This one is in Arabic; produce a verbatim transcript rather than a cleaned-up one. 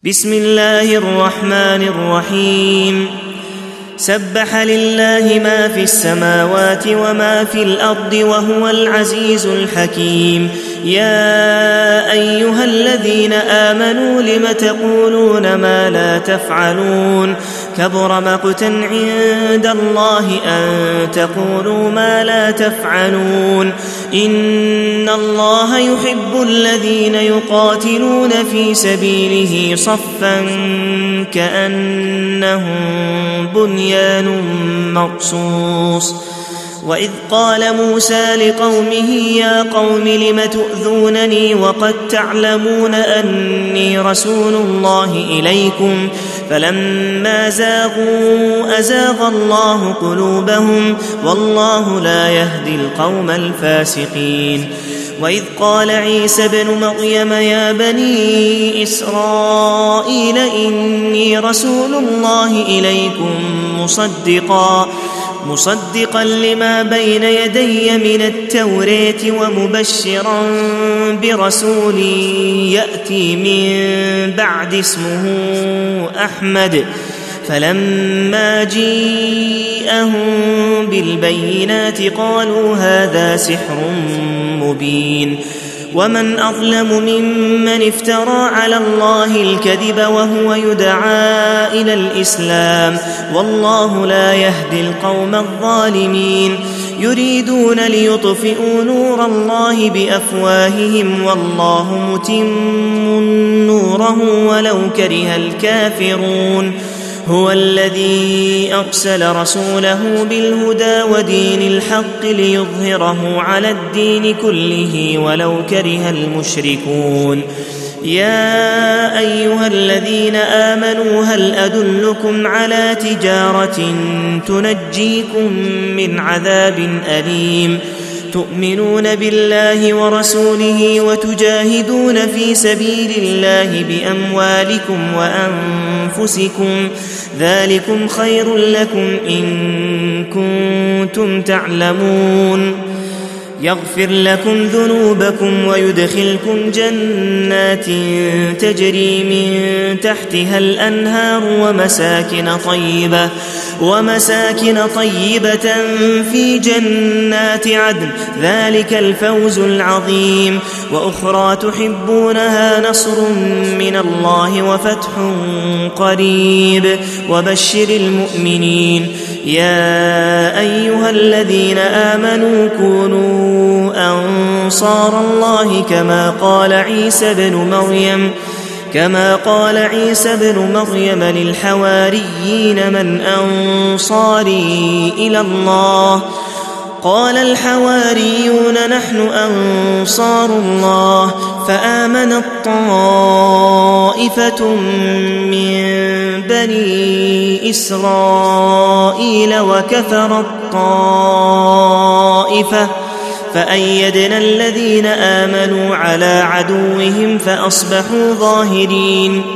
بسم الله الرحمن الرحيم سبح لله ما في السماوات وما في الأرض وهو العزيز الحكيم يا أيها الذين آمنوا لم تقولون ما لا تفعلون كبر مقتا عند الله أن تقولوا ما لا تفعلون إن الله يحب الذين يقاتلون في سبيله صفا كأنهم بنيان مرصوص وإذ قال موسى لقومه يا قوم لم تؤذونني وقد تعلمون أني رسول الله إليكم فلما زاغوا أزاغ الله قلوبهم والله لا يهدي القوم الفاسقين وإذ قال عيسى ابن مريم يا بني إسرائيل إني رسول الله إليكم مصدقا مصدقا لما بين يدي من التوراة ومبشرا برسول يأتي من بعد اسمه أحمد فلما جيءهم بالبينات قالوا هذا سحر مبين ومن أظلم ممن افترى على الله الكذب وهو يدعى إلى الإسلام والله لا يهدي القوم الظالمين يريدون ليطفئوا نور الله بأفواههم والله متم نوره ولو كره الكافرون هو الذي أرسل رسوله بالهدى ودين الحق ليظهره على الدين كله ولو كره المشركون يا أيها الذين آمنوا هل أدلكم على تجارة تنجيكم من عذاب أليم تؤمنون بالله ورسوله وتجاهدون في سبيل الله بأموالكم وأنفسكم ذلكم خير لكم إن كنتم تعلمون يغفر لكم ذنوبكم ويدخلكم جنات تجري من تحتها الأنهار ومساكن طيبة ومساكن طيبة في جنات عدن ذلك الفوز العظيم وأخرى تحبونها نصر من الله وفتح قريب وبشر المؤمنين يا أيها الذين آمنوا كونوا أنصار الله كما قال عيسى بن مريم كما قال عيسى بن مريم للحواريين من أنصاري إلى الله قال الحواريون نحن أنصار الله فآمنت طائفة من بني إسرائيل وكفرت طائفة فأيدنا الذين آمنوا على عدوهم فأصبحوا ظاهرين